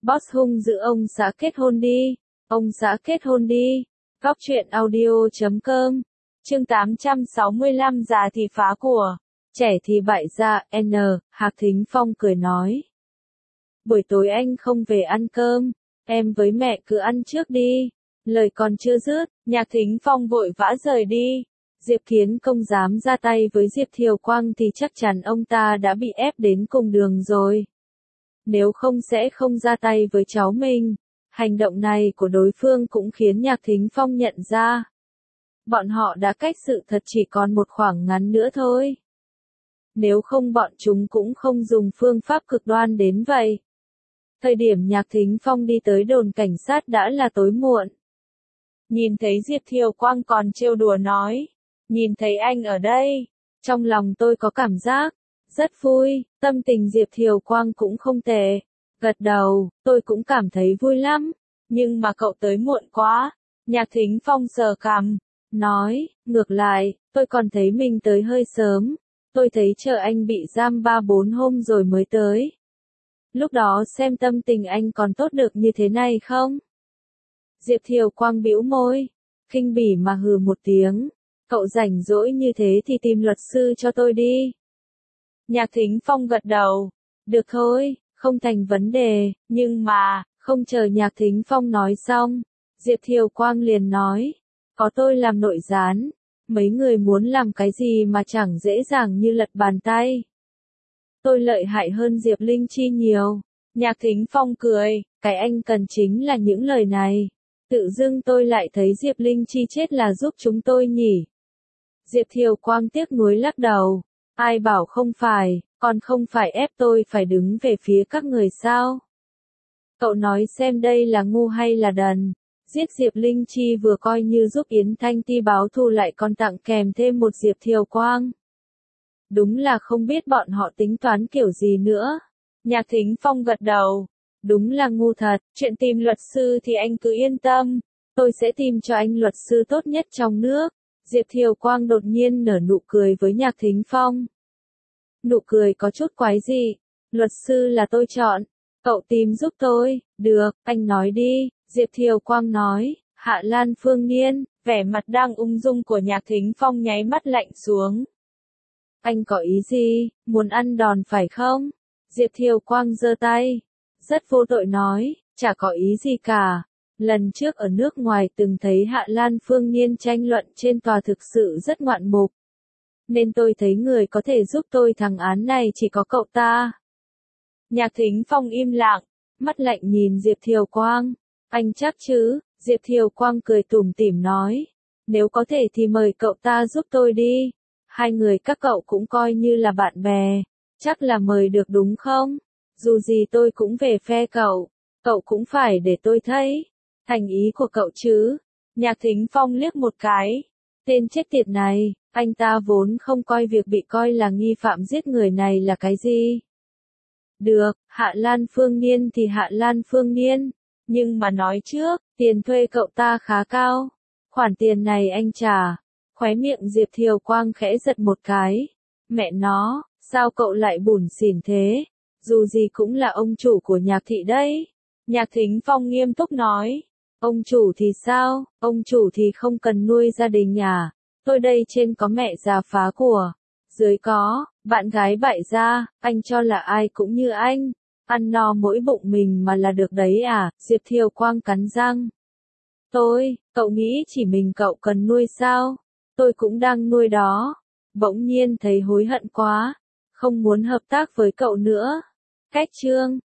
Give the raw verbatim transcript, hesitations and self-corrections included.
Boss hung dữ ông xã kết hôn đi. Ông xã kết hôn đi. Góc truyện audio chấm com. Chương tám trăm sáu mươi lăm già thì phá của. Trẻ thì bại gia. N. Hạc Thính Phong cười nói. Buổi tối anh không về ăn cơm. Em với mẹ cứ ăn trước đi. Lời còn chưa dứt, Nhạc Thính Phong vội vã rời đi. Diệp Kiến Công dám ra tay với Diệp Thiều Quang thì chắc chắn ông ta đã bị ép đến cùng đường rồi. Nếu không sẽ không ra tay với cháu mình. Hành động này của đối phương cũng khiến Nhạc Thính Phong nhận ra. Bọn họ đã cách sự thật chỉ còn một khoảng ngắn nữa thôi. Nếu không bọn chúng cũng không dùng phương pháp cực đoan đến vậy. Thời điểm Nhạc Thính Phong đi tới đồn cảnh sát đã là tối muộn. Nhìn thấy Diệp Thiều Quang còn trêu đùa nói. Nhìn thấy anh ở đây, trong lòng tôi có cảm giác rất vui, tâm tình Diệp Thiều Quang cũng không tệ. Gật đầu, tôi cũng cảm thấy vui lắm, nhưng mà cậu tới muộn quá. Nhạc Thính Phong sờ cằm, nói, ngược lại, tôi còn thấy mình tới hơi sớm. Tôi thấy chờ anh bị giam ba bốn hôm rồi mới tới. Lúc đó xem tâm tình anh còn tốt được như thế này không? Diệp Thiều Quang bĩu môi, khinh bỉ mà hừ một tiếng. Cậu rảnh rỗi như thế thì tìm luật sư cho tôi đi. Nhạc Thính Phong gật đầu. Được thôi, không thành vấn đề, nhưng mà, không chờ Nhạc Thính Phong nói xong. Diệp Thiều Quang liền nói. Có tôi làm nội gián. Mấy người muốn làm cái gì mà chẳng dễ dàng như lật bàn tay. Tôi lợi hại hơn Diệp Linh Chi nhiều. Nhạc Thính Phong cười, cái anh cần chính là những lời này. Tự dưng tôi lại thấy Diệp Linh Chi chết là giúp chúng tôi nhỉ. Diệp Thiều Quang tiếc nuối lắc đầu. Ai bảo không phải, còn không phải ép tôi phải đứng về phía các người sao? Cậu nói xem đây là ngu hay là đần. Giết Diệp Linh Chi vừa coi như giúp Yến Thanh Ti báo thù lại còn tặng kèm thêm một Diệp Thiều Quang. Đúng là không biết bọn họ tính toán kiểu gì nữa. Nhạc Thính Phong gật đầu. Đúng là ngu thật, chuyện tìm luật sư thì anh cứ yên tâm. Tôi sẽ tìm cho anh luật sư tốt nhất trong nước. Diệp Thiều Quang đột nhiên nở nụ cười với Nhạc Thính Phong. Nụ cười có chút quái dị. Luật sư là tôi chọn. Cậu tìm giúp tôi. Được, anh nói đi. Diệp Thiều Quang nói. Hạ Lan Phương Niên. Vẻ mặt đang ung dung của Nhạc Thính Phong nháy mắt lạnh xuống. Anh có ý gì? Muốn ăn đòn phải không? Diệp Thiều Quang giơ tay. Rất vô tội nói. Chả có ý gì cả. Lần trước ở nước ngoài từng thấy Hạ Lan Phương Niên tranh luận trên tòa thực sự rất ngoạn mục. Nên tôi thấy người có thể giúp tôi thằng án này chỉ có cậu ta. Nhạc Thính Phong im lặng, mắt lạnh nhìn Diệp Thiều Quang. Anh chắc chứ? Diệp Thiều Quang cười tủm tỉm nói. Nếu có thể thì mời cậu ta giúp tôi đi. Hai người các cậu cũng coi như là bạn bè. Chắc là mời được đúng không? Dù gì tôi cũng về phe cậu. Cậu cũng phải để tôi thấy. Thành ý của cậu chứ. Nhạc Thính Phong liếc một cái. Tên chết tiệt này, anh ta vốn không coi việc bị coi là nghi phạm giết người này là cái gì. Được, Hạ Lan Phương Niên thì Hạ Lan Phương Niên. Nhưng mà nói trước, tiền thuê cậu ta khá cao. Khoản tiền này anh trả. Khóe miệng Diệp Thiều Quang khẽ giật một cái. Mẹ nó, sao cậu lại bủn xỉn thế? Dù gì cũng là ông chủ của Nhạc thị đấy. Nhạc Thính Phong nghiêm túc nói. Ông chủ thì sao? Ông chủ thì không cần nuôi gia đình à? Tôi đây trên có mẹ già phá của. Dưới có, bạn gái bại gia, anh cho là ai cũng như anh. Ăn no mỗi bụng mình mà là được đấy à? Diệp Thiều Quang cắn răng. Tôi, cậu nghĩ chỉ mình cậu cần nuôi sao? Tôi cũng đang nuôi đó. Bỗng nhiên thấy hối hận quá. Không muốn hợp tác với cậu nữa. Cách chương.